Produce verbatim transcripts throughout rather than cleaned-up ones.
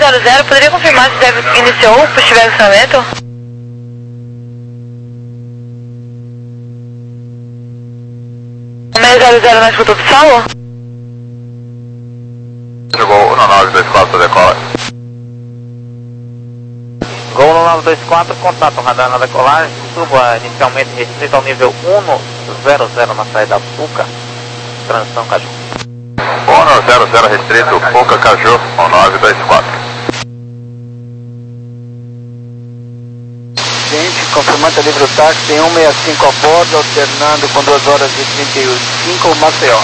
zero zero, poderia confirmar se já iniciou o push back lançamento? seis zero zero na escuta do solo? Chegou um nove dois quatro, decola. Gol um nove dois quatro, contato radar na decolagem, suba inicialmente restrito ao nível um zero zero na saída Puca, transição Caju. um zero zero restrito, Puca Caju, um nove dois quatro. Gente, confirmante livre o táxi, tem um seis cinco a bordo, alternando com duas horas e trinta e cinco, Maceió.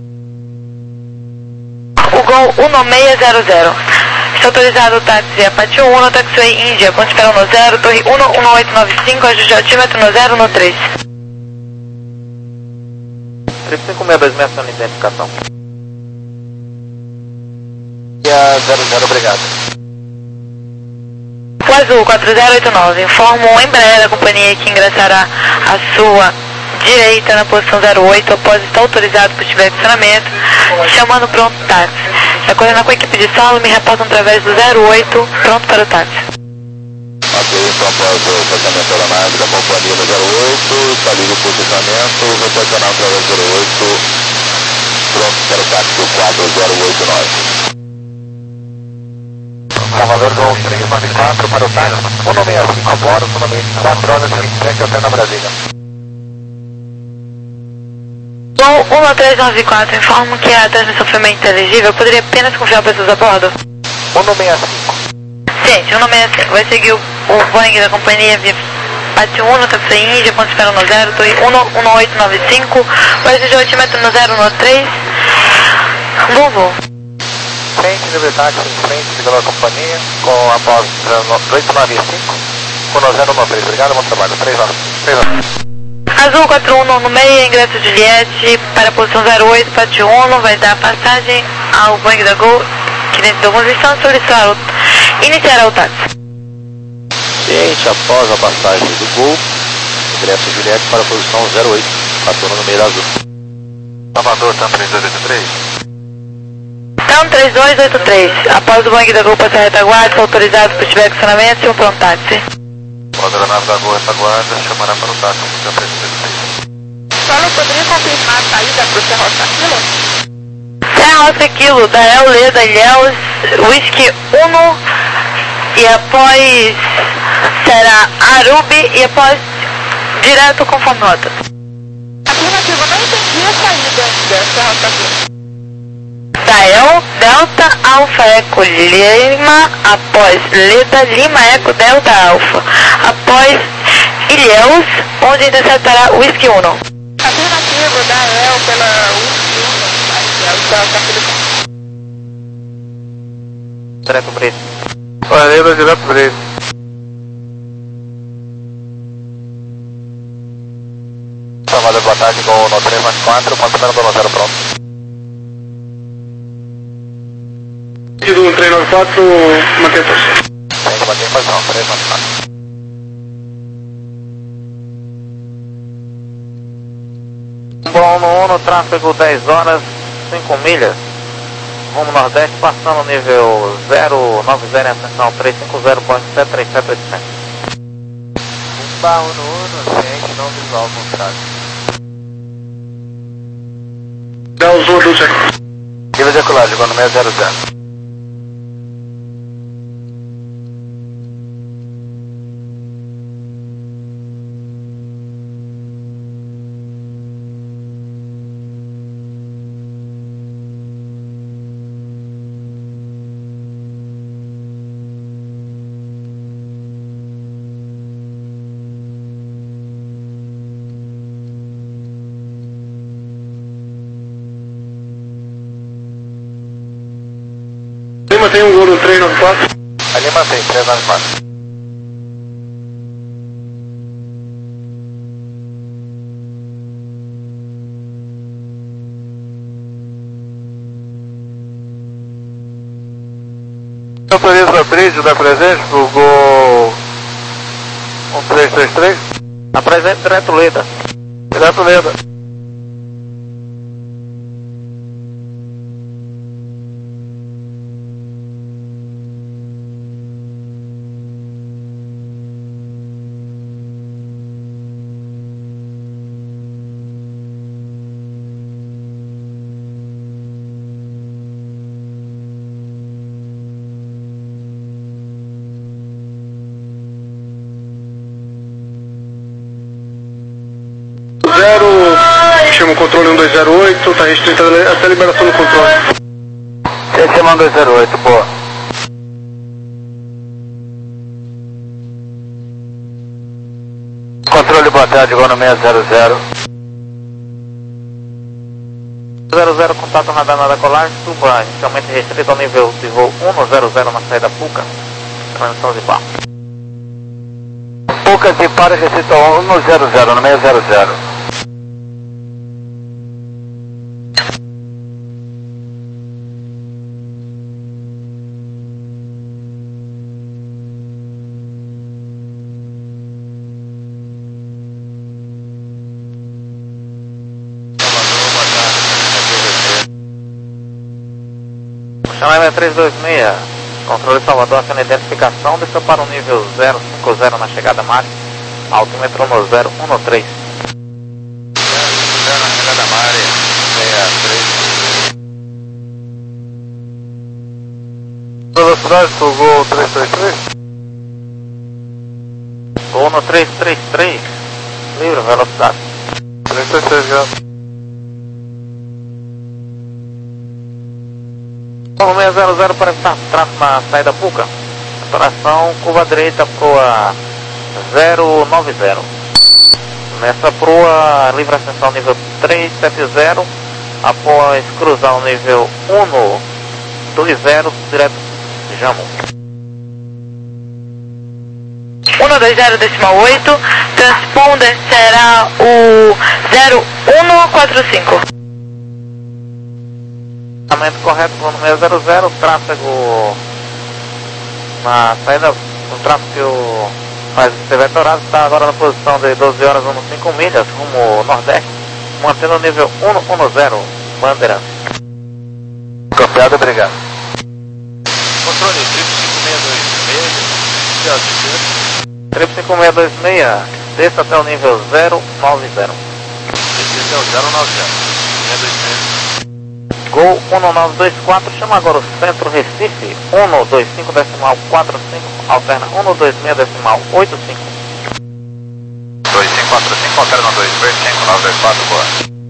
O Gol um seis zero zero. Está autorizado o táxi Apache um no taxiway Índia, ponte para um zero, torre um um oito nove cinco, ajuste altímetro no zero um três. Trip cinco seis dois seis, aciona identificação. zero zero, obrigado. O Azul quatro zero oito nove, informa o Embraer da companhia que ingressará à sua direita na posição zero oito após estar autorizado por estiver estacionamento, chamando pronto táxi. De acordo com a equipe de solo, me reportam através do zero oito, pronto para o táxi. Ok, então após o fechamento da nave da companhia no zero oito, está livre o posicionamento, vou posicionar através do zero oito, pronto para o táxi quatro zero oito nove. Salvador Gol três nove quatro para o táxi, um seis cinco a bordo, somente quatro horas e vinte e sete, até na Brasília. Gol um três nove quatro, informo que a transmissão foi inteligível, poderia apenas confiar pessoas a bordo? um seis cinco. Gente, um seis cinco, vai seguir o, o Boeing da companhia via Apache um no taxiway Índia, ponte para um zero, torre um um oito nove cinco, vai exigir o altímetro no zero um três, Volvo. Frente, livre táxi em frente, pela companhia, com a pós oito nove cinco, com o zero um três, obrigado, bom trabalho, três horas. Azul quatro um no meio, ingresso Juliette para a posição zero oito, Apache um, vai dar passagem ao Boeing da Gol, que dentro de alguns instantes solicitará o, iniciará o táxi. Gente, após a passagem do Gol, ingresso Juliette para a posição zero oito, passando no meio da Azul. Salvador, TAM três dois oito três. TAM três dois oito três, após o Boeing da Gol passar a retaguarda, foi autorizado por estiver estacionamento e um pronto táxi. Após a nave da Gol retaguarda, chamará para o táxi, TAM três dois oito três. Solo poderia confirmar a saída para o Serra Rosa Quilo? Serra Rosa Quilo, da El Leda Ilhéus, Whisky um, e após será Arubi, e após direto conforme nota. Afirmativo, não entendi a saída da Serra Rosa Quilo. Dael, Delta Alfa Eco Lima, após Leda Lima Eco Delta Alfa, após Ilhéus, onde interceptará Whisky um. Afirmativo, da E L pela Whisky um, Delta Quilo. Direto Brito. Valeu, direto Brito. Salvador, boa tarde, Gol no três nove quatro, ponto para o zero pronto. Do três nove quatro, mantém a posição. Tem que manter a posição, três nove quatro. Bom, no Uno, tráfego dez horas, cinco milhas, rumo nordeste, passando nível zero nove zero em ascensão três cinco zero, ponto sete três sete oito sete. Um barro no Uno, ciente, não visual ao contrário. Dá os outros aqui. Nível de decolagem, Gol no seis zero zero. Lima tem um Gol no três nove quatro. Ali mantém, três nove quatro. Autoriza a bridge da presente pro Gol um três três três. Apresente direto Leda. Direto Leda. controle um dois zero oito, tá restrita até a liberação do controle. C S M um dois zero oito, boa. Controle, boa tarde, igual no seis zero zero. zero zero, contato radar nada colar, suba inicialmente restrito ao nível de voo um zero zero na saída Puca, transmissão de bar. Puca de para restrito ao um zero zero, no seis zero zero. Chama três dois seis, controle Salvador, sendo identificação, desceu para o nível zero cinco zero na chegada máxima, altímetro no zero um três. zero cinco zero na chegada máxima, seis três. Velocidade pro Gol três três três? Gol no três três três, livre velocidade. três três três já. No seis zero zero para evitar tráfego na saída Puca. Operação curva direita proa zero nove zero. Nessa proa livre ascensão nível três sete zero. Após cruzar o nível um dois zero direto Jamo. um dois zero decimal oito, transponder será o zero um quatro cinco. Correto, no seis zero zero, tráfego na saída, o tráfego mais vetorado está agora na posição de doze horas cinco milhas, rumo nordeste, mantendo o nível um um zero, bandeira. Copiado, obrigado. Controle, triplo cinco seis dois seis. Triplo cinco seis dois seis, desça até o nível zero nove zero. Esse é o zero nove zero. seis dois seis. Gol um nove dois quatro, chama agora o centro Recife, um dois cinco decimal quatro cinco, alterna um dois seis decimal oito cinco. dois cinco quatro cinco, alterna dois dois cinco nove dois quatro, boa.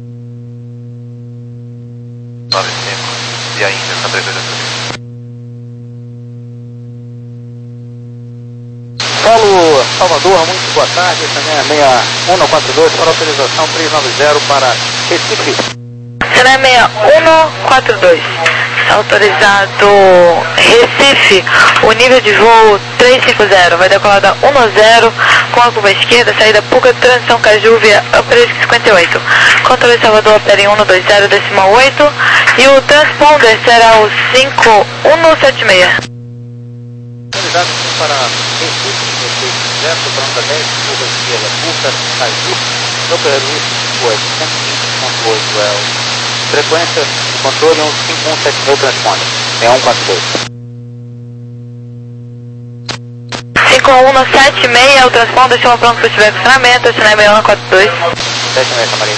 nove cinco, e a Índia, três dois dois. Paulo Salvador, muito boa tarde, também é seis um quatro dois para autorização três nove zero para Recife. Será seis um quatro dois. Está autorizado Recife, o nível de voo três cinco zero. Vai decolar da um zero com a curva esquerda, saída Puca, transição Caju via Upper cinquenta e oito. Controle Salvador opera em um dois zero decimal oito e o transponder será o cinco um sete seis. Autorizado para Recife, Recife zero, Branda dez, curva esquerda, Puca, Caju, Upper oitocentos e vinte ponto oito é o frequência de controle um cinco um sete seis transponder, seis um quatro dois. cinco um sete seis é o transponder, chama pronto para estiver funcionamento, assinar seis um quatro dois. sete seis, Maria.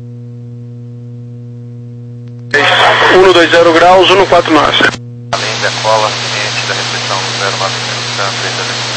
um dois zero graus, um quatro nove. Além da cola, ciente da restrição zero nove zero, três dois dois.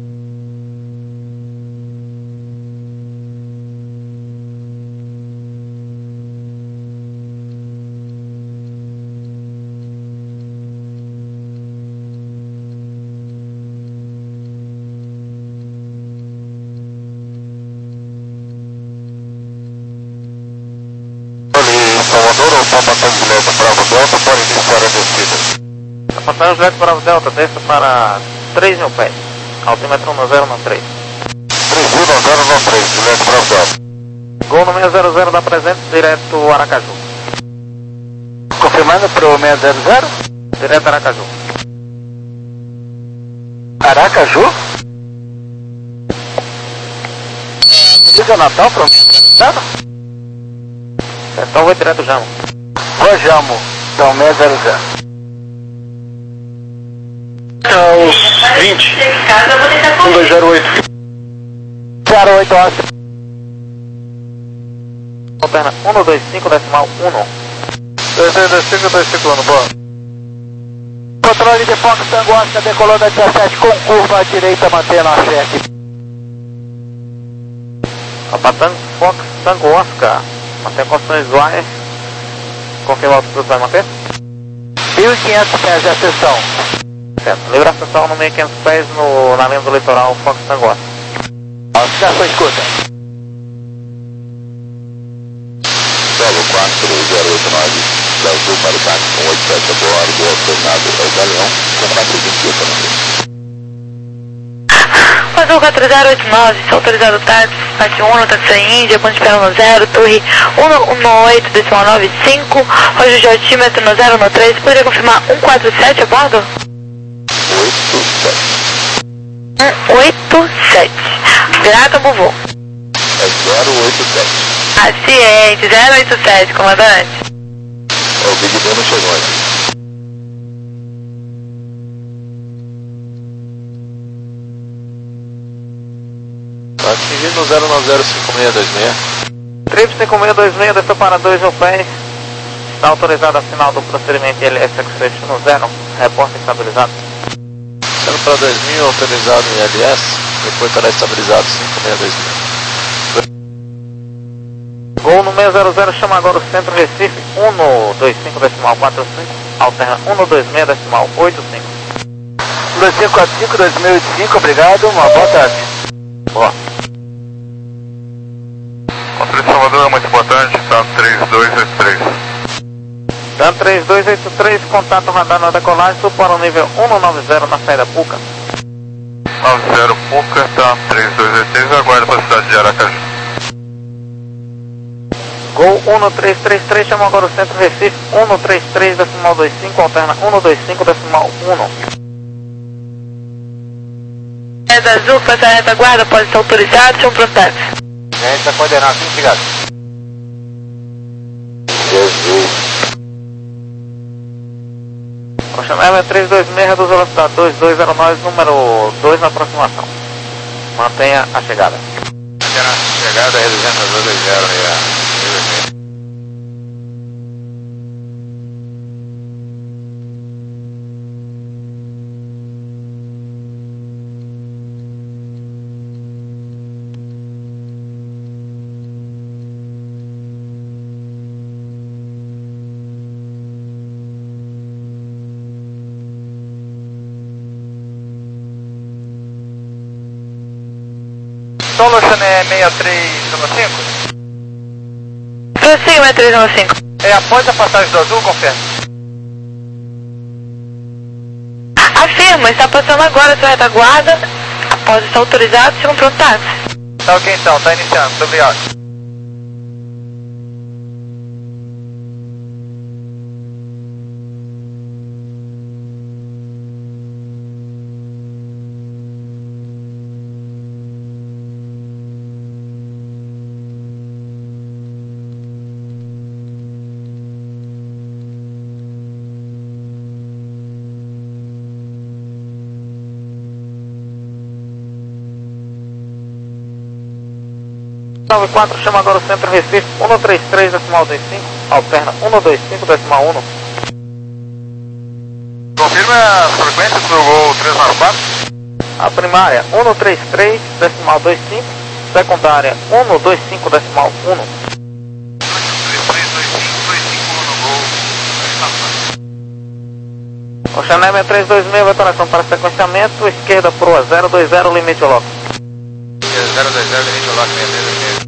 Salvador ou Sapatão Julieta Bravo Delta para iniciar a descida? Sapatão Julieta Bravo Delta, desça para três mil pés, altímetro no zero três. três mil no zero três, Julieta Bravo Delta. Gol no seis zero zero da presente, direto Aracaju. Confirmando para o seis zero zero? Direto Aracaju. Aracaju? Liga Natal para o seis zero zero? Então vou direto Jamo. Vou Jamo, então seis zero zero. Aos vinte. um dois zero oito. zero oito Oscar. Alterna um dois cinco decimal um. dois dois cinco dois cinco um, boa. Controle de Fox Tango Oscar, decolou da dezessete com curva à direita, mantendo a cheque. Tango Fox Tango Oscar. Mantém condições visuais. Confirma a altitude, vai manter? mil e quinhentos pés de ascensão. Certo. Livre ascensão no mil e quinhentos pés no, na linha do litoral Fox Tango. Autorização escuta. Solo quatro zero oito nove, da Azul para o táxi com oito sete a bordo, alternado é o Galeão, com quatro vinte e oito. Azul quatro zero oito nove, autorizado o táxi, parte um, no táxi Índia, ponto de pé no zero, torre um um oito, decimal nove cinco, hoje de altímetro no zero um três, poderia confirmar um quatro sete a bordo? oito sete. um oito sete, grata pro voo. É zero oito sete. Ah, ciente, zero oito sete, comandante. É, o Big Ben não chegou ainda. Atingindo zero nove zero cinco seis dois seis. Trip cinco seis dois seis, desceu para dois mil pés. Está autorizado a final do procedimento L S Expression no zero. Reporte estabilizado. Sendo para dois mil, autorizado em L S. Depois estará estabilizado cinco seis dois seis. Gol no seis zero zero, chama agora o centro Recife, um dois cinco decimal quatro cinco, alterna um dois seis decimal oito cinco. um dois cinco quatro cinco, dois mil e cinco, obrigado, uma boa tarde. Boa. Controle de Salvador é muito importante, tá três dois oito três. Dan três dois oito três, contato radar na decolagem, suporte nível um nove zero na saída Puca. nove zero Puca, tá três dois oito três, aguarda para a cidade de Aracaju. Gol um três três três, chama agora o centro Recife, um três três decimal dois cinco, alterna um dois cinco decimal um. É da Azul, passar a retaguarda, pode estar autorizado, chama pro táxi. A gente está coordenado, sim, obrigado. Jesus. Oceanel três dois seis, reduz a velocidade dois dois zero nove, número dois na aproximação. Mantenha a chegada. Chegada reduzindo a dois dois zero aí. Solo Chané seis três um cinco? Prossiga, seis três um cinco. É após a passagem do Azul, confirma. Afirma, está passando agora sua retaguarda, após estar autorizado, chama pro táxi. Tá ok então, tá iniciando, muito obrigado. nove quatro, chama agora o centro Recife, um três três decimal dois cinco, alterna um dois cinco decimal um. Confirma a frequência do Gol três nove quatro. A primária um três três decimal dois cinco, secundária um dois cinco decimal um. três três dois cinco dois cinco um no Gol três nove quatro. Oceanel três dois seis, vetoração para sequenciamento, esquerda proa zero dois zero, limite logo. zero dois zero, limite logo seis seis seis.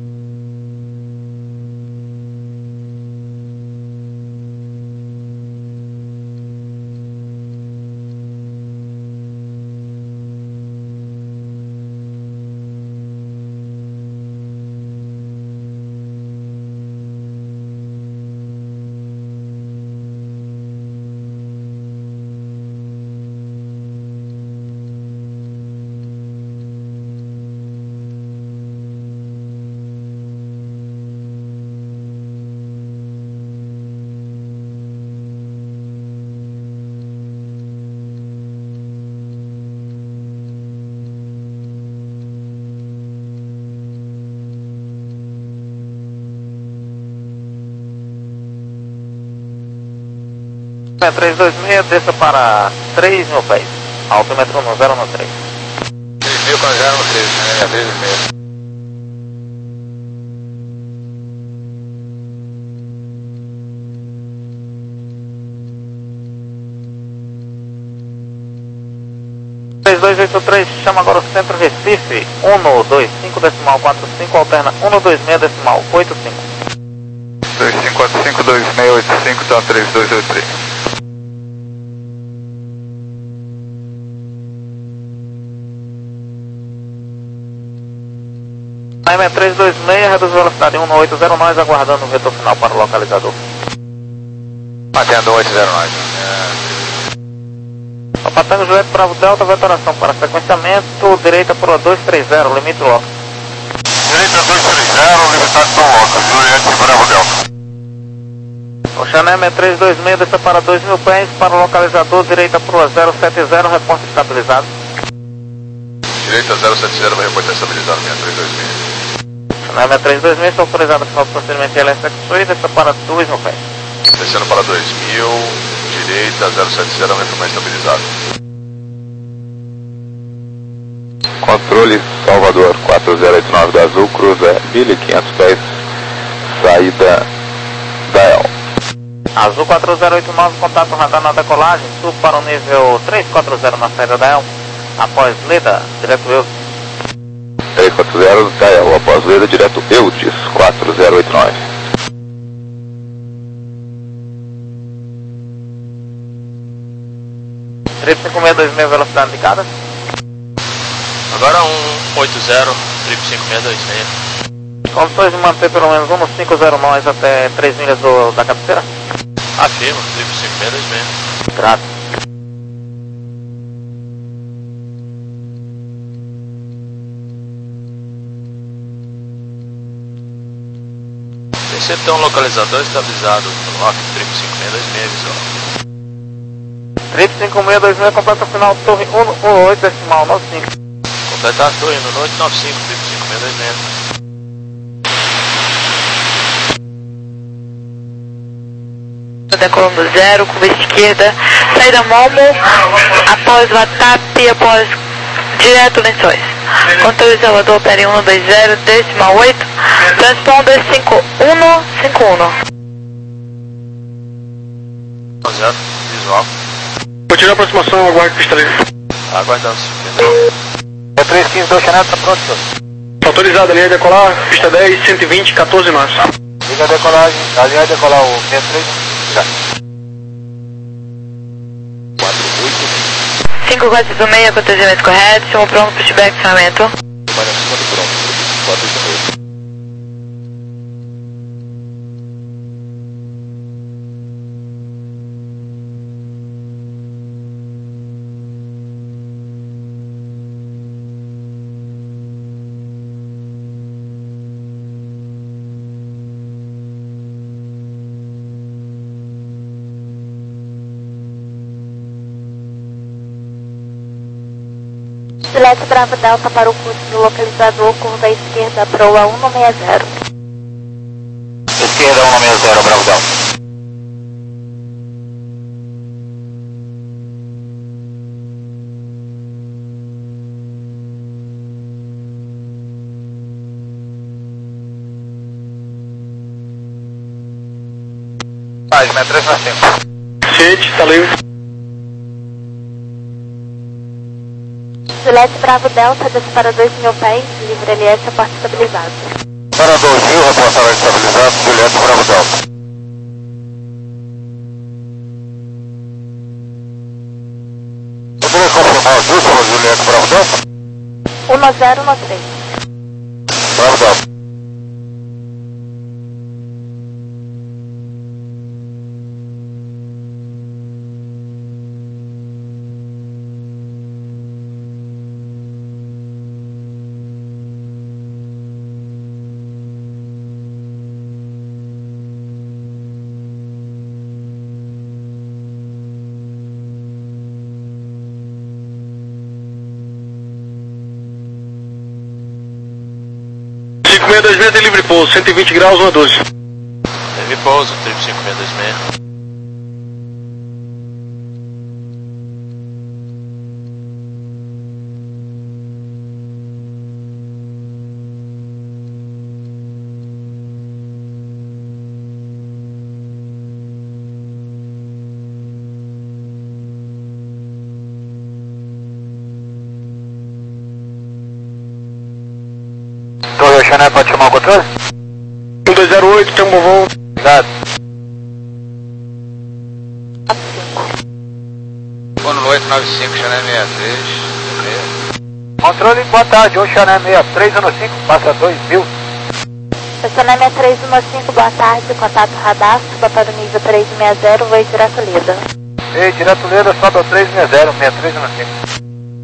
três dois seis, desça para três mil pés, altímetro no zero um três. três mil com zero um três, né? três e meio. dois oito três, chama agora o Centro Recife, um dois cinco decimal quatro cinco, alterna um dois seis decimal oito cinco. dois cinco quatro cinco, dois seis oito cinco, tá três dois oito três. A M três dois seis, reduz velocidade um oito zero, nós aguardando o retorno final para o localizador. Mantendo oito zero nove. Papa Tango Juliette Bravo Delta, vetoração para sequenciamento, direita para dois três zero, limite loco. Direita dois três zero, limitado para o loco, Juliette Bravo Delta. Ocean M três dois seis, desça para dois mil pés, para o localizador, direita para o zero sete zero, reporte estabilizado. Direita zero sete zero, vai reportar estabilizado seis três dois seis. Na M três dois seis, está autorizado para o procedimento L S X Sul e desça para dois mil pés. Descendo para dois mil, direita zero sete zero, vai estabilizado. Controle Salvador quatro zero oito nove da Azul, cruza mil e quinhentos pés, saída da E L. Azul quatro zero oito nove, contato radar na decolagem, sul para o nível três quatro zero na saída da E L. Após Leda, direto eu. três quatro zero da E L, após Leda, direto Eudes quatro zero oito nove. três cinco seis dois seis, velocidade indicada. Agora um oito zero, três cinco seis dois seis. Condições de manter pelo menos um no cinco zero nós até três milhas do, da cabeceira? Afirma, três cinco seis dois seis. Graças. Você tem um localizador estabilizado no Rock três cinco seis dois seis, visual. três cinco seis dois seis, completa final torre um oito decimal nove cinco. Completar a torre no oito nove cinco, três cinco seis dois seis. Decolando do zero, curva esquerda, saída Momo, após o ATAP, após direto Lençóis. Controle Salvador, pere um dois zero, decimal oito, transponder cinco um cinco um. Zero, visual. Continua a aproximação, aguarde pista livre. Aguardando. É três quinze do Oceanato, tá pronto, senhor. Autorizado, linha de decolar, pista dez, cento e vinte, quatorze nós. Liga a decolagem, a linha de decolar o seis três, já. cinco quatro seis, acontecimento correto, estamos pronto para o feedback de acionamento. Vai acima do pronto, quatro oito seis. Juliette Bravo Delta para o curso do localizador, curva esquerda, proa um seis zero. Esquerda um seis zero, Bravo Delta. Página três na cinco. Ciente, está livre. Juliette Bravo Delta, desce para dois mil pés, livre L S, porta estabilizado. Para dois mil, reportagem estabilizado, Juliette Bravo Delta. Poderia confirmar as últimas, Juliette Bravo Delta? um zero um três. Bravo Delta. cinco seis dois seis tem livre pouso, cento e vinte graus, um a doze. Livre pouso, três cinco seis dois seis. Chanel, pode chamar o controle? um dois zero oito, tem um bom voo. Obrigado. Ono oito nove cinco, Chanel sessenta e três. Controle, boa tarde, o Chanel sessenta e três um cinco, passa dois mil. Estacionamento sessenta e três um cinco, boa tarde, contato radar, suba para o nível três seis zero, voo direto Leda. Ei, direto Leda, sobe ao três seis zero, sessenta e três um cinco.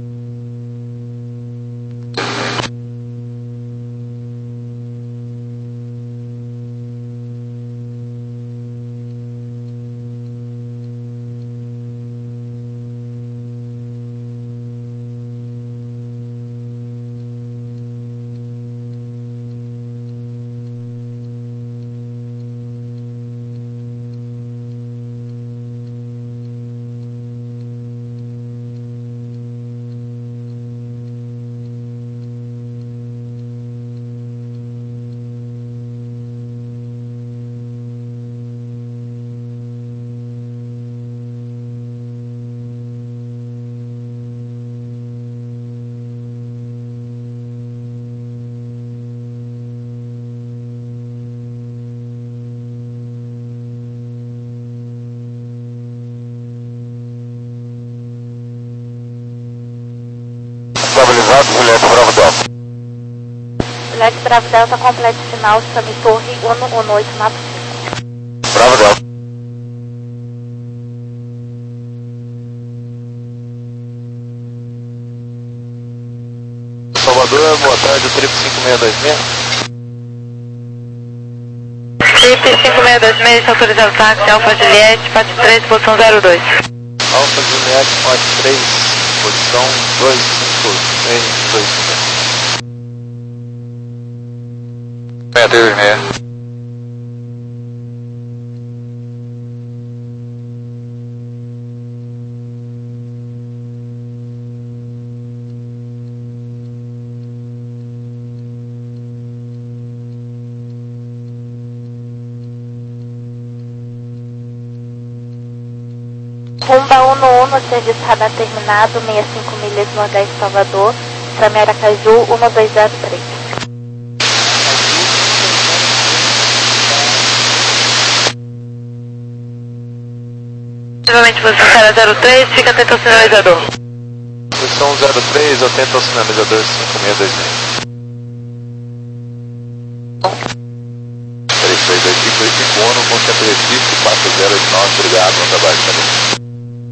Estabilizado, Juliette Bravo Delta. Juliette Bravo Delta, completo final, Sami Torre, um um oito nove cinco. Bravo Delta. Salvador, boa tarde, trip cinco seis dois seis. Trip cinco seis dois seis, autorizado táxi, Alfa Juliette, parte três, posição zero dois. Alfa Juliette, parte três, posição dois cinco seis dois seis. sessenta e três seis. Rumba um um, serviço radar terminado, sessenta e cinco milhas Nordeste Salvador, Sami Aracaju, um dois zero três. Novamente, posição zero três, fica atento ao sinalizador. Posição zero três, atento ao sinalizador cinco seis dois seis. três seis dois cinco, dois cinco um, com centro Recife, quatro zero oito nove, obrigado, bom trabalho também.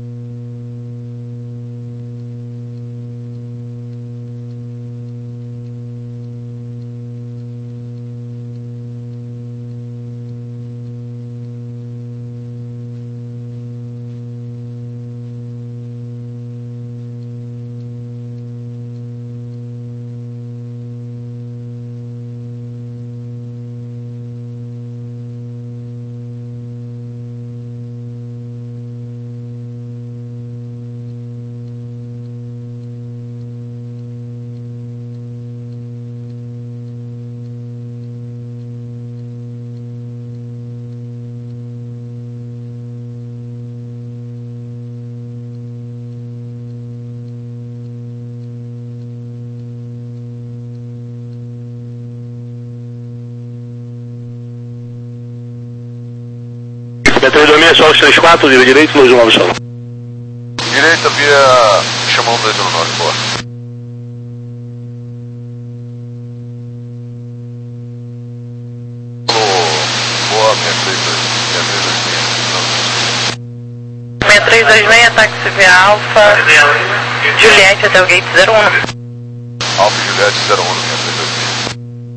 três dois seis, Sol três quatro, via direito, dois um nove Sol. Direita via chamão dois um nove, boa. Boa, seis três dois seis, táxi via Alfa Juliette até o gate zero um. Alfa Juliette zero um, seis três dois seis.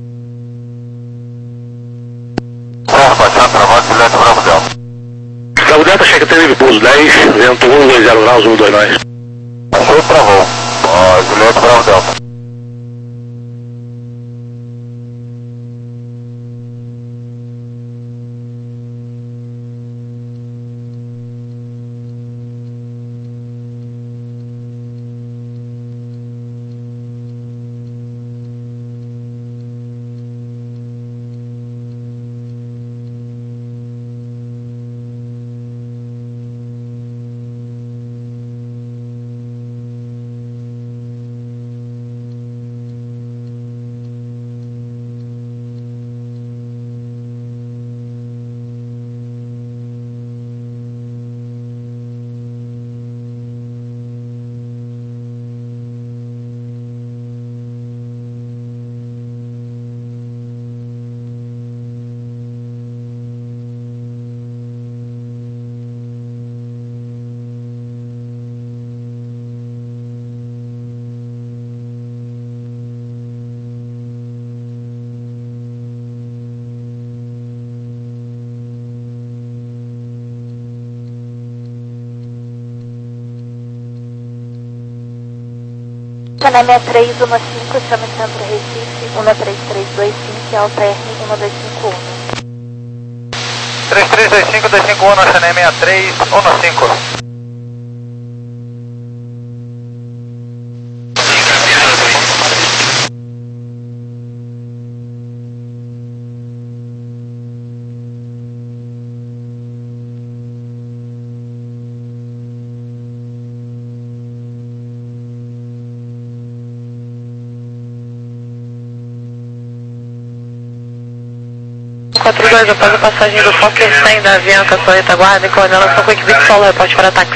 Certo, baixado, travado, Juliette Bravo Delta. Bravo Delta, checa teve pouso dez, vento um dois zero graus, um dois nove. Achou, travou. Ó, Juliette Bravo Delta. Sané seis três um cinco, chame Centro Recife, um três três dois cinco e alterne um dois cinco um. três três dois cinco, dois cinco um, Sané seis três um cinco. quatro dois, após a passagem do Fokker cem da Avianca, sua retaguarda e coordenação com a equipe de solo, reporte para táxi.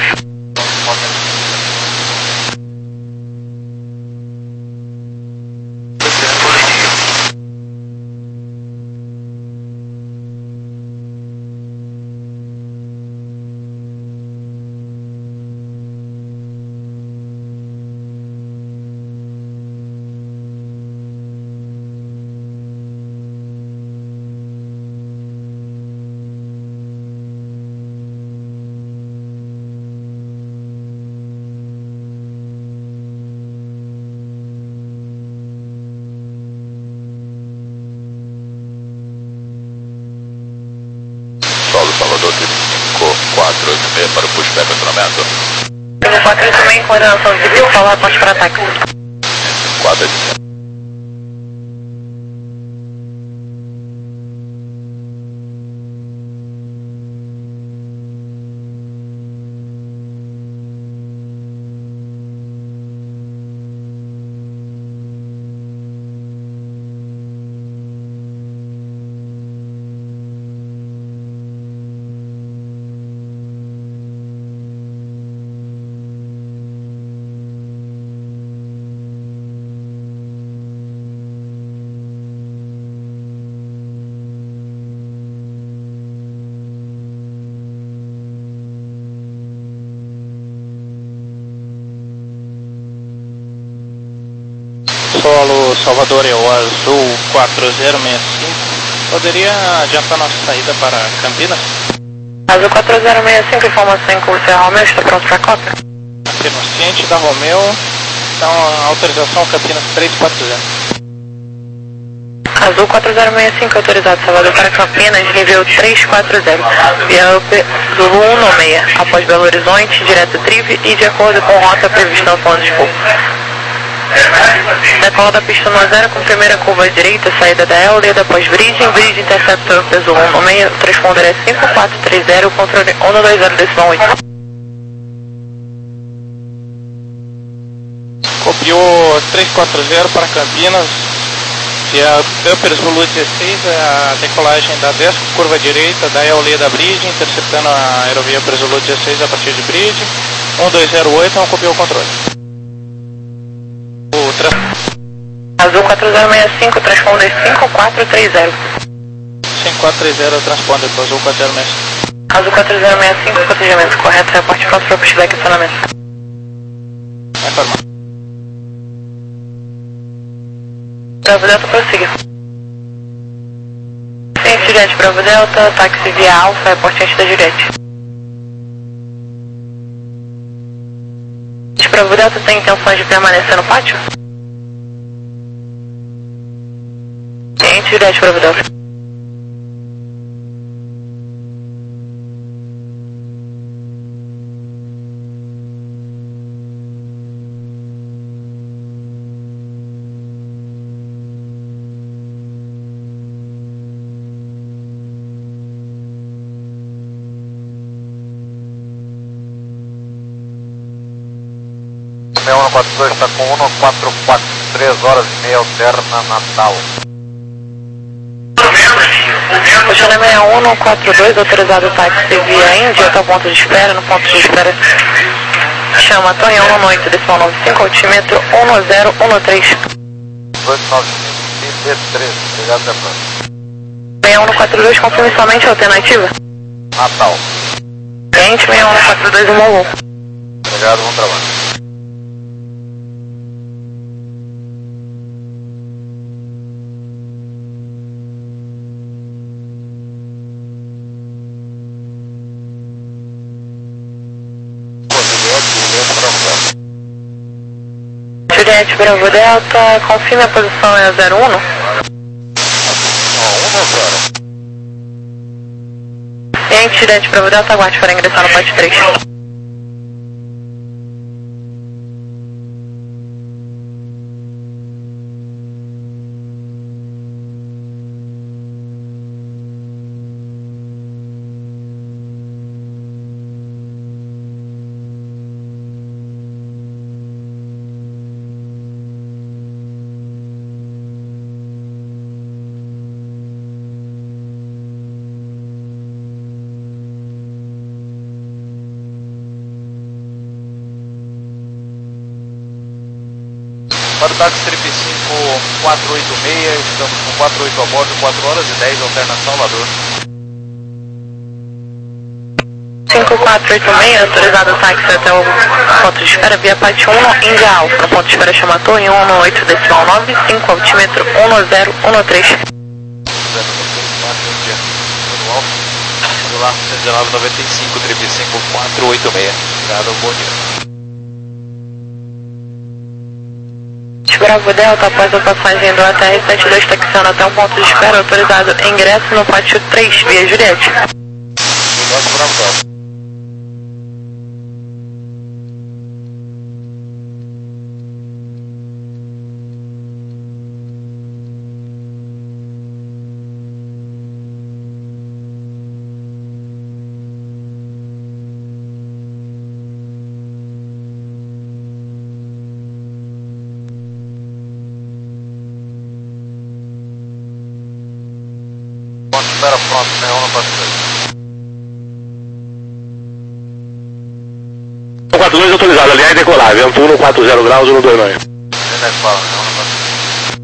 Salvador cinco quatro oito seis para o pushback acionamento. cinco quatro oito seis, coordenação de equipe de solo, reporte para táxi. quatro oito seis. Solo Salvador é o Azul quatro zero seis cinco. Poderia adiantar nossa saída para Campinas? Azul quatro zero seis cinco, informação com o Sierra Romeo, está pronto para a cópia? Afirma, ciente da Romeo, então autorização Campinas três quatro zero. Azul quatro zero seis cinco, autorizado Salvador para Campinas, nível três quatro zero. Via Zulu um seis, após Belo Horizonte, direto Trive e de acordo com rota prevista no plano de voo. Decola da pista um zero com primeira curva à direita, saída da Elida, após bridging, bridge interceptor peso um seis, transponder é cinco quatro três zero, controle um dois zero decimal oito. Copiou três quatro zero para Campinas, via Upper Zulu dezesseis, a decolagem da dez curva à direita, da Elida bridge, interceptando a aerovia Upper Zulu dezesseis a partir de bridge, um dois zero oito, não copiou o controle. Azul quatro zero seis cinco, transponder cinco quatro três zero. cinco quatro três zero, transponder para Azul quatro zero seis cinco. Azul quatro zero seis cinco, cotejamento correto, reporte pronto para pushback e acionamento. Vai informar. Bravo Delta, prossiga. Ciente Juliette, Bravo Delta, táxi via Alfa, reporte antes da Juliette. Bravo Delta tem intenções de permanecer no pátio? Ciente Juliette, Bravo Delta. um quatro dois está com um quatro quatro, três horas e meia, alterna Natal. O Channel seis um quatro dois, autorizado táxi via Índia, até o ponto de espera, no ponto de espera chama Torre um oito, decimal nove cinco, altímetro um zero um três. dois nove cinco, B três, obrigado, até a próxima. seis um quatro dois, confirme somente a alternativa. Natal. Cliente seis um quatro dois, Molu. Obrigado, bom trabalho. Juliette Bravo Delta, confirme a posição é zero um. Gente, Juliette Bravo Delta, aguarde para ingressar no pote três. Para o táxi trip cinco quatro oito seis, estamos com quatro oito a bordo, quatro horas e dez, alternação Salvador. cinco quatro oito seis, autorizado o táxi até o ponto de espera, via parte um, Índia Alfa. No ponto de espera chama torre um um oito decimal nove cinco, altímetro um zero um três. Vamos lá, cento e dezenove noventa e cinco, trip cinco quatro oito seis. Obrigado, bom dia. Bravo Delta, após a passagem do A T R setenta e dois taxiando até um ponto de espera, autorizado ingresso no pátio três, via Juliette. Nosso Bravo Delta. Espera pronto, né? um quatro dois. um quatro dois autorizado, aliás, decolar, vento um quatro zero graus, um dois nove. Ele fala, né? um quatro dois.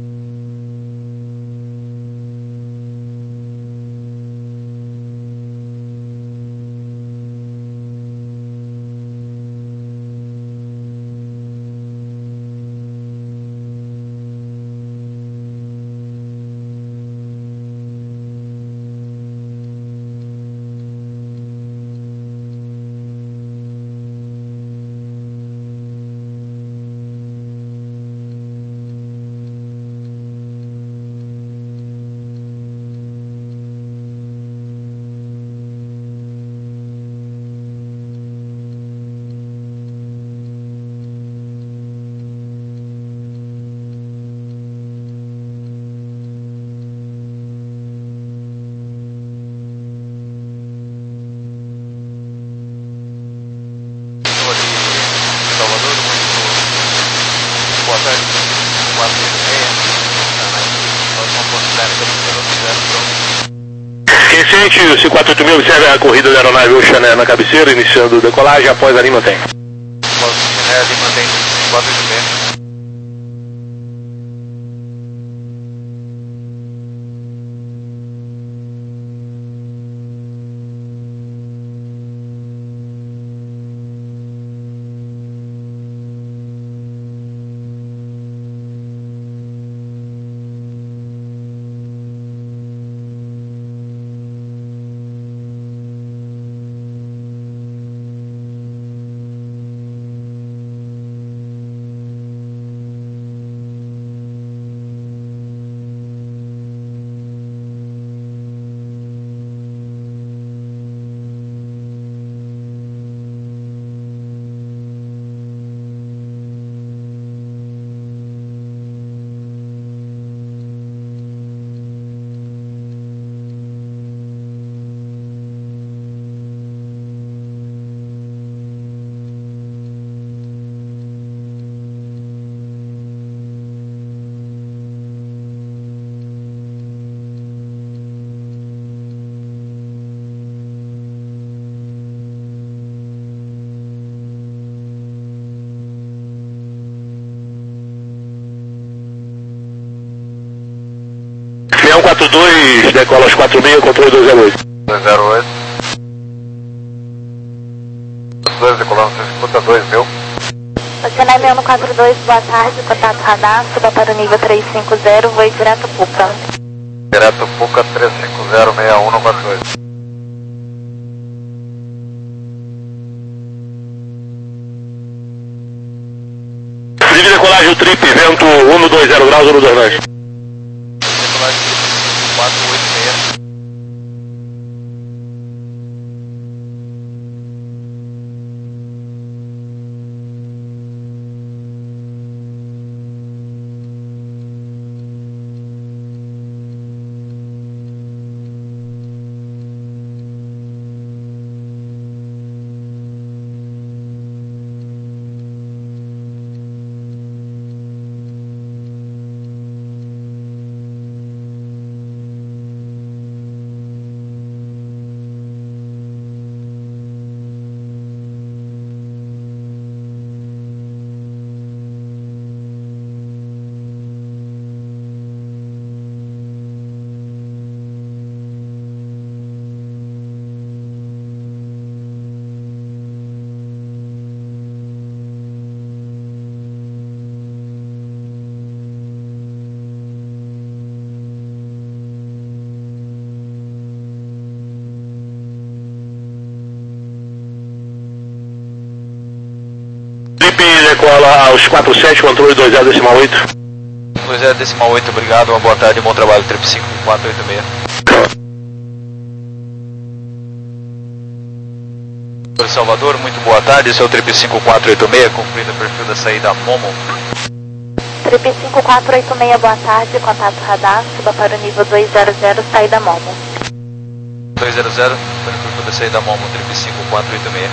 Quem sente o cinco quatro oito mil observe a corrida da aeronave Ocean na cabeceira, iniciando decolagem, após a Lima tem. Após a Lima tem cinco quatro oito seis. um quatro dois, decola aos quatro seis, controle dois zero oito. dois zero oito. dois decolando, você escuta dois mil. Oceaname um quatro dois, boa tarde, contato radar, suba para o nível trezentos e cinquenta, voo direto Puca. Direto Puca trezentos e cinquenta, seis um quatro dois. Livre decolar Decolagem o trip, vento um dois zero graus, um dois nove. Decolagem quatro oito seis. Decola aos quatro sete, controle dois zero decimal oito. dois zero decimal oito, obrigado, uma boa tarde, bom trabalho, trip cinco quatro oito seis. Por Salvador, muito boa tarde, esse é o trip cinco quatro oito seis, cumprindo o perfil da saída Momo. Trip cinco quatro oito seis, boa tarde, contato radar, suba para o nível dois zero zero, saída Momo. dois zero zero, perfil da saída Momo, trip cinco quatro oito seis.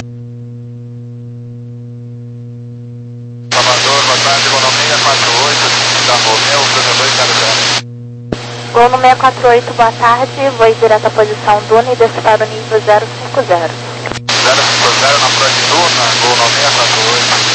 Gol no seis quatro oito, boa tarde, vou ir direto à posição Duna e desço para o nível zero cinco zero. zero cinco zero na frente Duna, gol no seis quatro oito.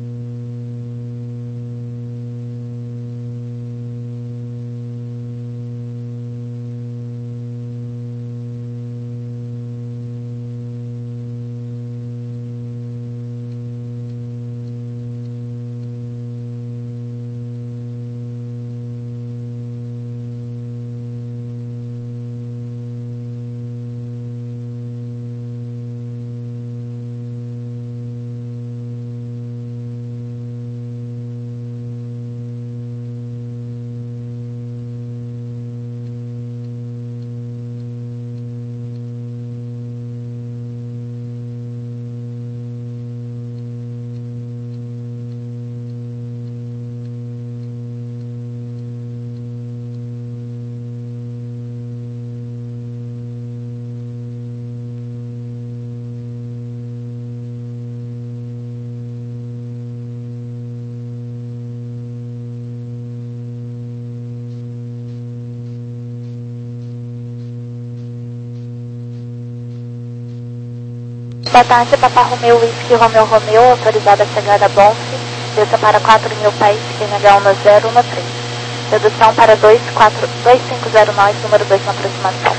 Boa tarde, Papa Romeu Whisky Romeu Romeu, autorizada a chegada a Bonf, desça para quatro mil pés, Q N H um zero um três. Redução para dois cinco zero nove, número dois na aproximação.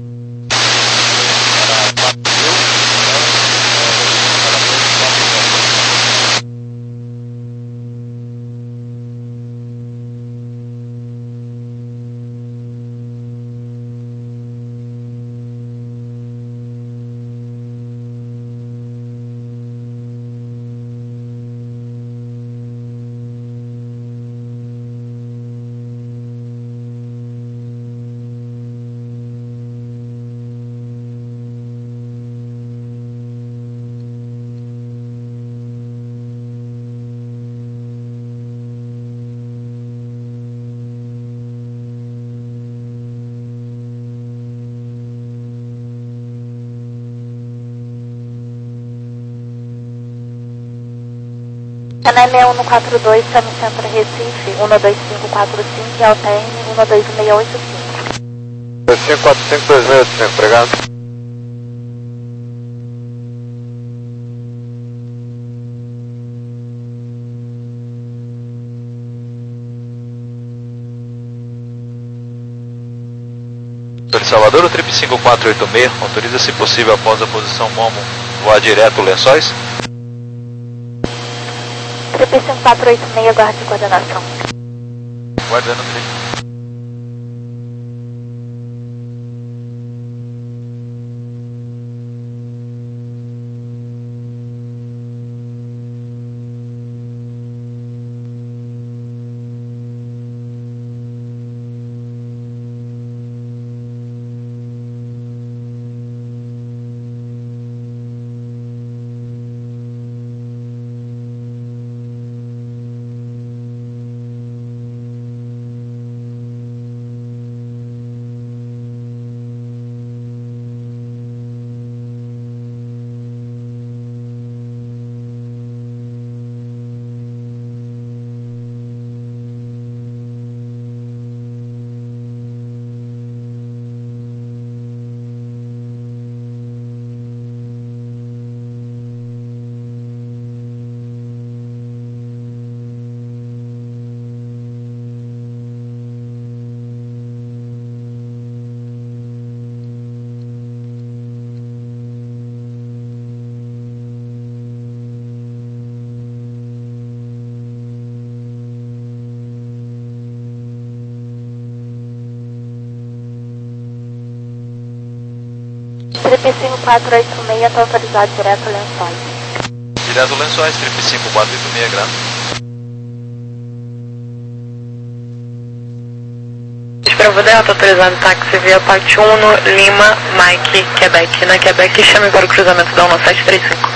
Cané seis um quatro dois, Sami Centro Recife, um dois cinco quatro cinco e Altair um dois seis oito cinco. cinco quatro cinco dois seis oito cinco, obrigado. Doutor Salvador, o trip cinco quatro oito seis, autoriza se possível após a posição Momo, voar direto Lençóis? Trip cinco quatro oito seis, aguarde coordenação. Guardando o trip. Trip cinco quatro oito seis está autorizado direto Lençóis. Direto Lençóis, Trip cinco quatro oito seis, grande. Bravo Delta, autorizado táxi via Parte um no Lima, Mike, Quebec. Na Quebec, chame para o cruzamento da um no sete três cinco.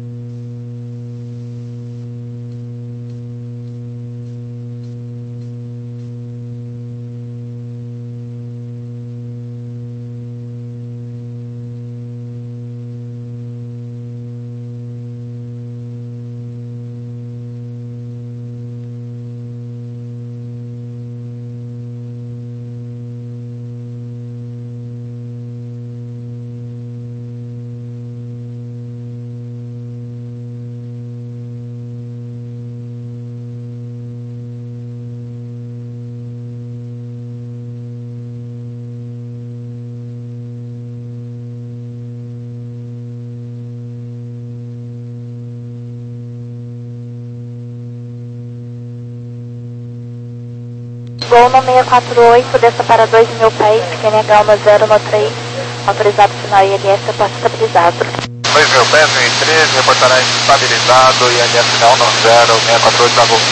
Gol no seis quatro oito, desça para dois mil pés, Q N H um no zero no três, autorizado final I L S, reporte estabilizado. dois mil pés, mil e treze, reportará estabilizado, I L S final no zero, seis quatro oito, Bravo.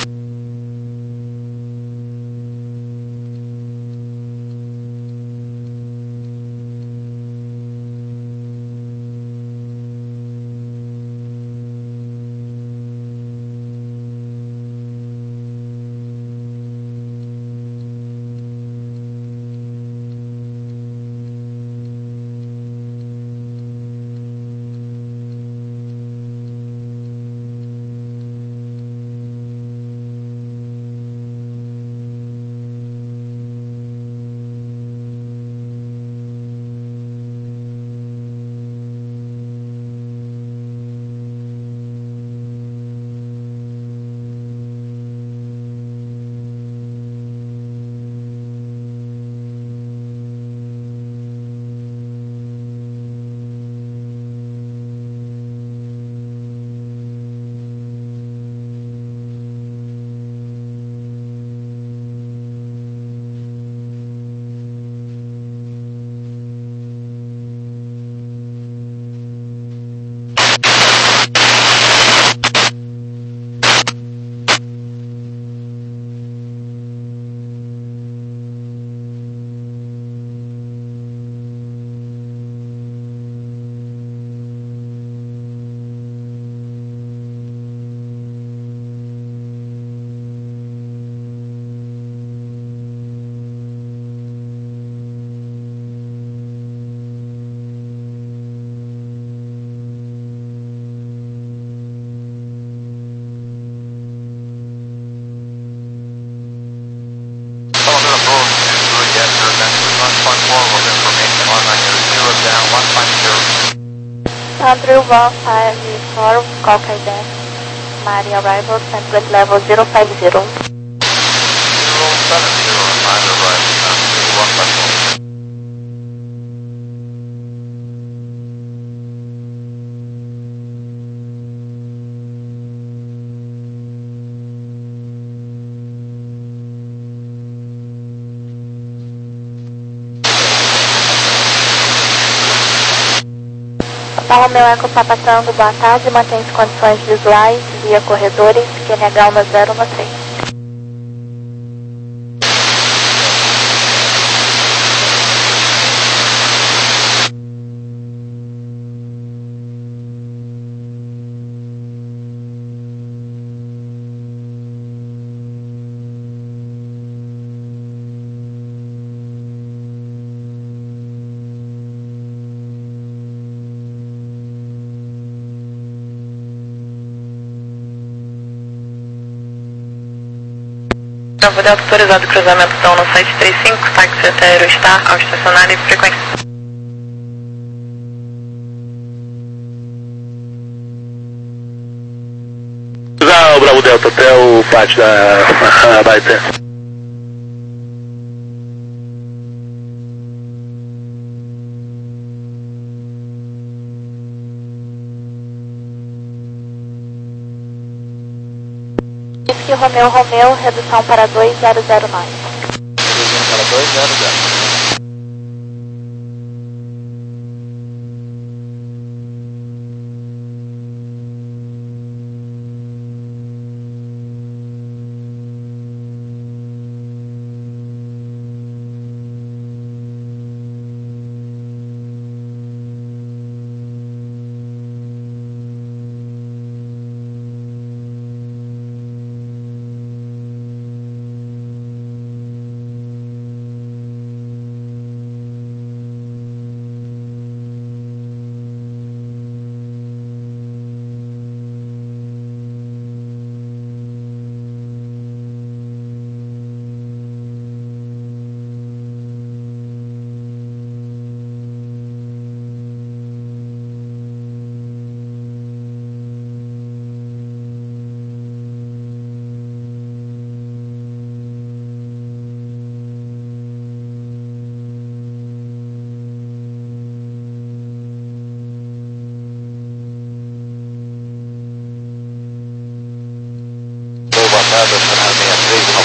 Andrew one five four, call Kaiden, Mari arrival, template level zero five zero. Alfa Romeo Eco Papatando, boa tarde, mantém as condições visuais via corredores, Q N H um no zero no três. Bravo Delta, autorizado cruzamento da um no sete três cinco, táxi até Aerostar, ao estacionário e frequência. Cruzar o Bravo Delta até o pátio da Baité. Whisky Romeo Romeo, redução para dois zero zero nove. Reduzindo para dois zero zero.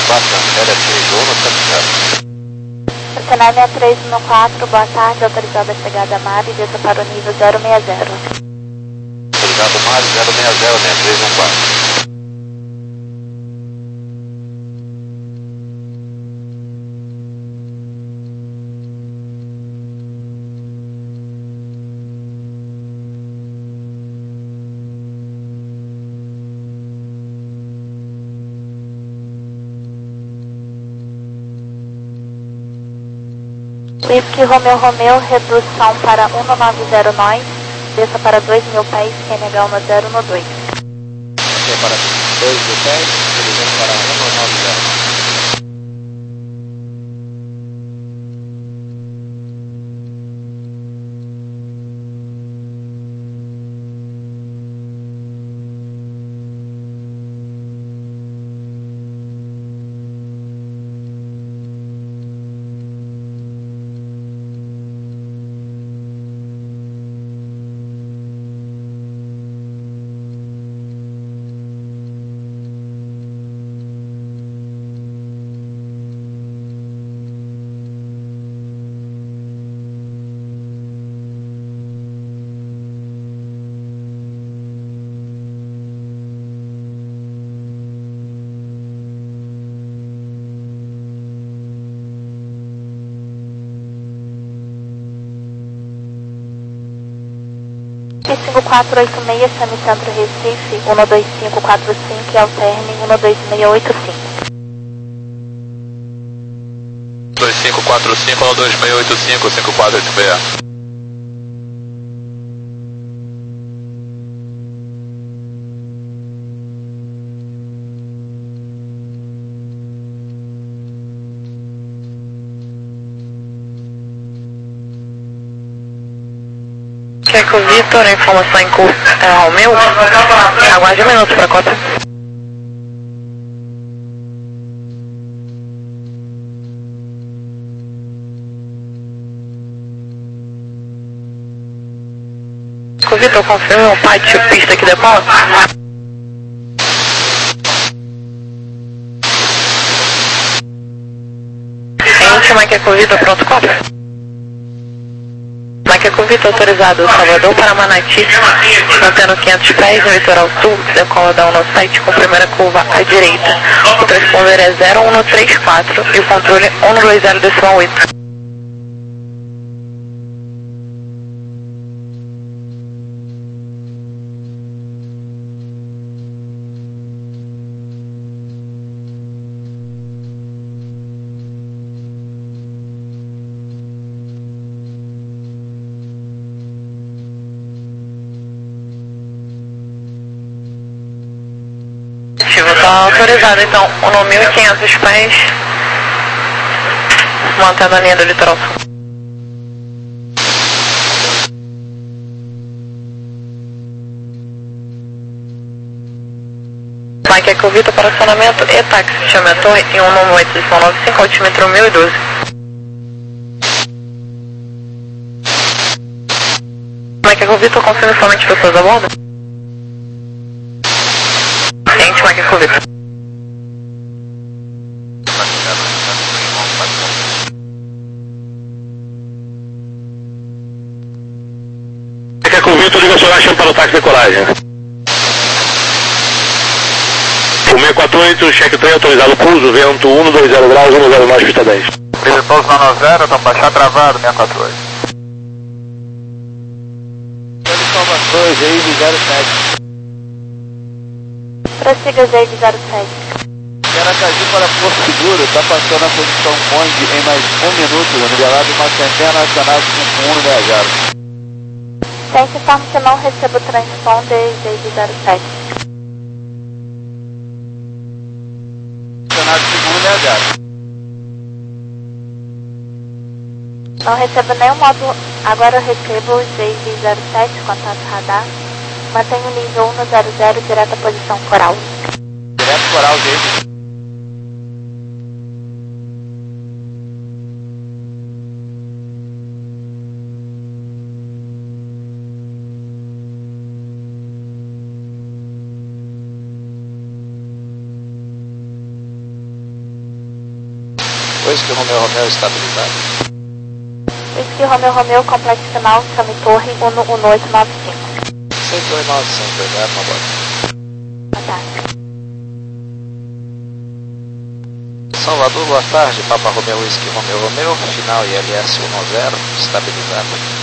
Basta, L três um no sete zero. Cenário seis três um quatro, boa tarde, autorizada a chegada a Mari, desça para o nível zero seis zero. Autorizado Mari, zero seis zero, né, três um quatro. Whisky Romeo Romeo, redução para um nove zero nove, desça para dois mil pés, Q N H um zero um dois. Ok, para dois mil pés, reduzindo para um nove zero. cinco quatro oito seis, Semicentro Recife, um dois cinco quatro cinco e alterne um dois seis oito cinco. dois cinco quatro cinco, um dois seis oito cinco, cinco quatro oito seis. Eco Vitor, informação em curso é Romeu. Aguarde um minuto para cota. Eco Vitor, confirma o pátio pista aqui da Paula. Gente, Mike Eco Vitor, pronto, cota. Mike Eco Vitor, autorizado Salvador para Manati, mantendo quinhentos pés no litoral sul, decola da no site com primeira curva à direita. O transponder é zero um três quatro e o controle um dois zero oito. Está autorizado então o mil e quinhentos pés, mantendo a linha do litoral sul. Mike Eco Vitor para acionamento e táxi, chame a torre em um nove oito nove cinco, altímetro mil e doze. Mike Eco Vitor, confirme somente pessoas a bordo? Gente, Mike Eco Vitor. Mike Eco Vitor, liga sua chama para o táxi de decolagem. O seis quatro oito, cheque trem autorizado, curso, vento um dois zero graus, um zero nove, pista dez. Livre pouso nove zero, estamos baixar travado, seis quatro oito. Salvador, G I V zero sete. Prossiga G I V zero sete. Aracaju para Porto Seguro, está passando a posição Conde em mais um minuto, nivelado uma centena acionado com um seis zero. Gente, informe que não recebo transponder G I V zero sete. Acionado com um seis zero. Não recebo nenhum módulo, agora eu recebo o G I V zero sete, contato radar. Mantenha o nível um zero zero, direto à posição coral. Direto coral, G I V. Whisky Romeo Romeo estabilizado. Whisky Romeo Romeo, complexo final, chame torre um um oito nove cinco. cento e oito nove cinco, obrigado, uma boa. Boa tarde. Salvador, boa tarde, Papa Romeo Whisky Romeo Romeo, final I L S um zero, estabilizado.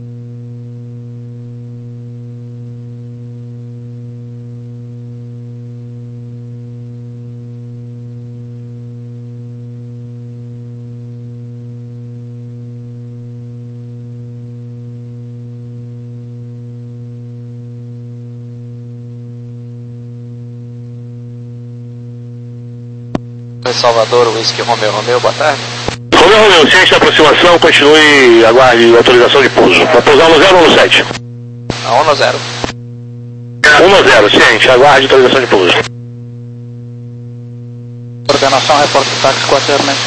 Salvador, Whisky Romeo Romeo, boa tarde. Romeo Romeo, ciente da aproximação, continue, aguarde autorização de pouso. Vai pousar no zero ou no sete? A um no zero. um no zero, ciente, aguarde autorização de pouso. Coordenação, reporte táxi quatro zero nove.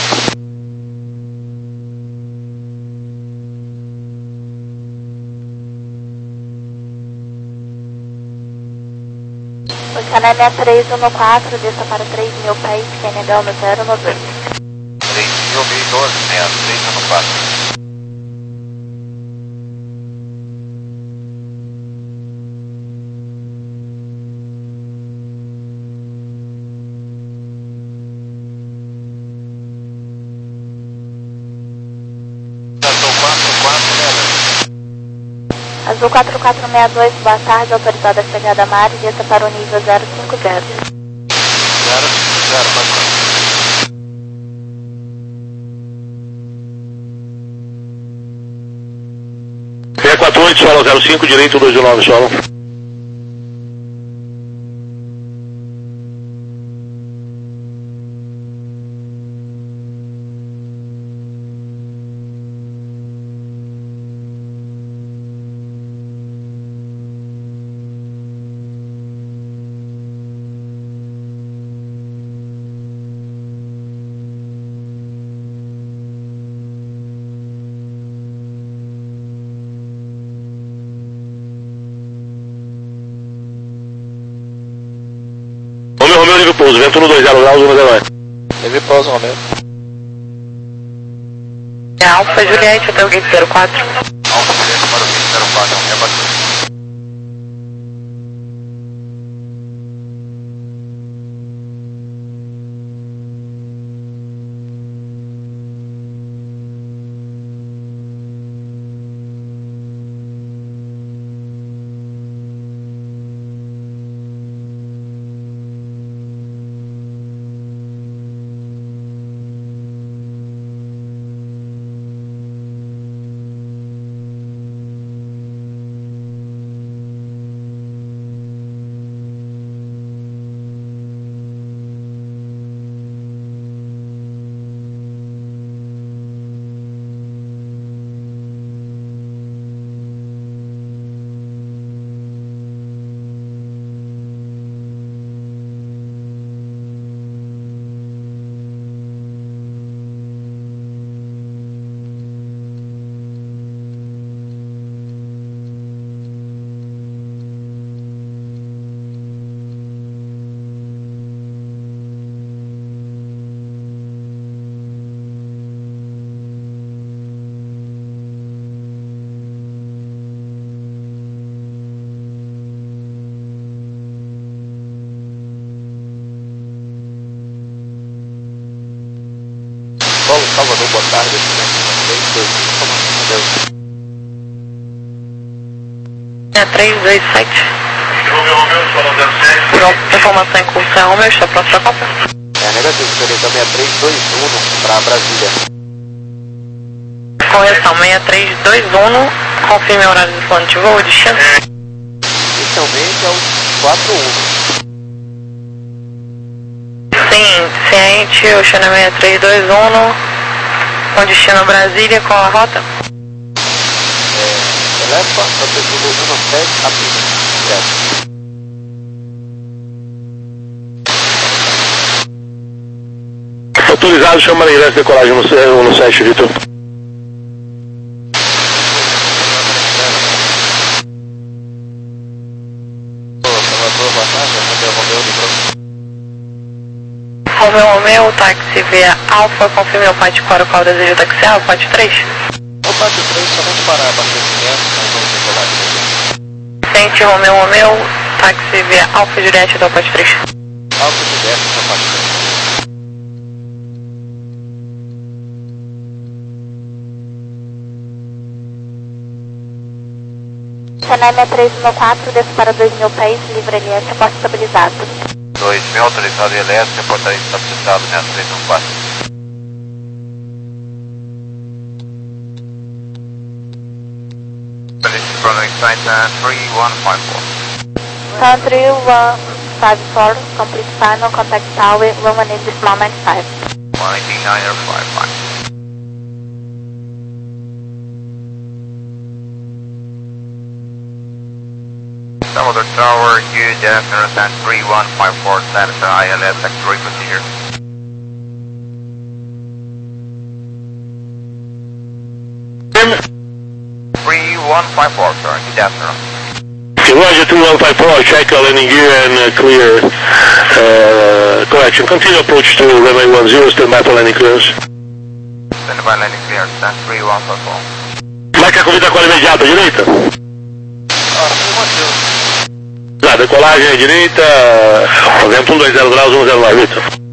Oceana M três um quatro, desça para três mil pés, Q N H um zero no dois. três mil e doze, sessenta e três no quatro. Azul quatro quatro seis dois, boa tarde, autorizada a chegada a mar e desça para o nível zero cinco zero. zero cinco zero, bacana. seis quatro oito, solo zero cinco, direito dois nove, solo. Romeo, nível pouso, vento no dois zero graus, um zero nove. Nível pouso, Romeo. Alfa Juliette, até o gate zero quatro. Alfa Juliette para o gate zero quatro, é bacana. Solo Salvador, boa tarde, três dois É três dois sete. Romeo Romeo, solo zero sete. Pronto, informação em curso é Romeo, está pronto para compra. É negativo, Felipe, seis três dois um para Brasília. Correção, seis três dois um, confirme o horário do plano de voo, destino. Inicialmente é o quatro um. Sim, ciente, Oceana seis três dois um, com destino Brasília, qual a rota? É, eleva para Petróleo um sete, abrindo. Autorizado, chama Maneirante, decolagem no, no sete, Vitor. Salvador, boa tarde, Romeo Romeo do Brasil. Romeo Romeo, táxi via Alfa, confirme o point qual qual desejo taxiar, o point três. O táxi três somente para abastecimento, nós vamos decolar de Sente Romeo, Romeo, táxi via Alfa Juliette até o point três. Alfa Juliette até o point três. Canema três um quatro, desço para dois mil pés, livre L S, porta estabilizado. dois mil, autorizado I L S, reportaria estabilizado, né, três um quatro. Runway site three one five four. Country one five four, complete final, contact tower, runway name this moment five. one eighteen nine five five. Salvador Tower, good afternoon, stand three one five four, status I L S, X-ray procedure. three one five four, sir, good afternoon. Okay, Roger, two one five four, check our landing gear and uh, clear, uh, correction, continue approach to runway one zero, stand by for landing clearance. Stand by landing clearance, stand three one five four. Marca a corrida qual imediata, direita? Ah, sim, Tá, decolagem à direita, vento um dois zero graus, um zero nove, Vitor.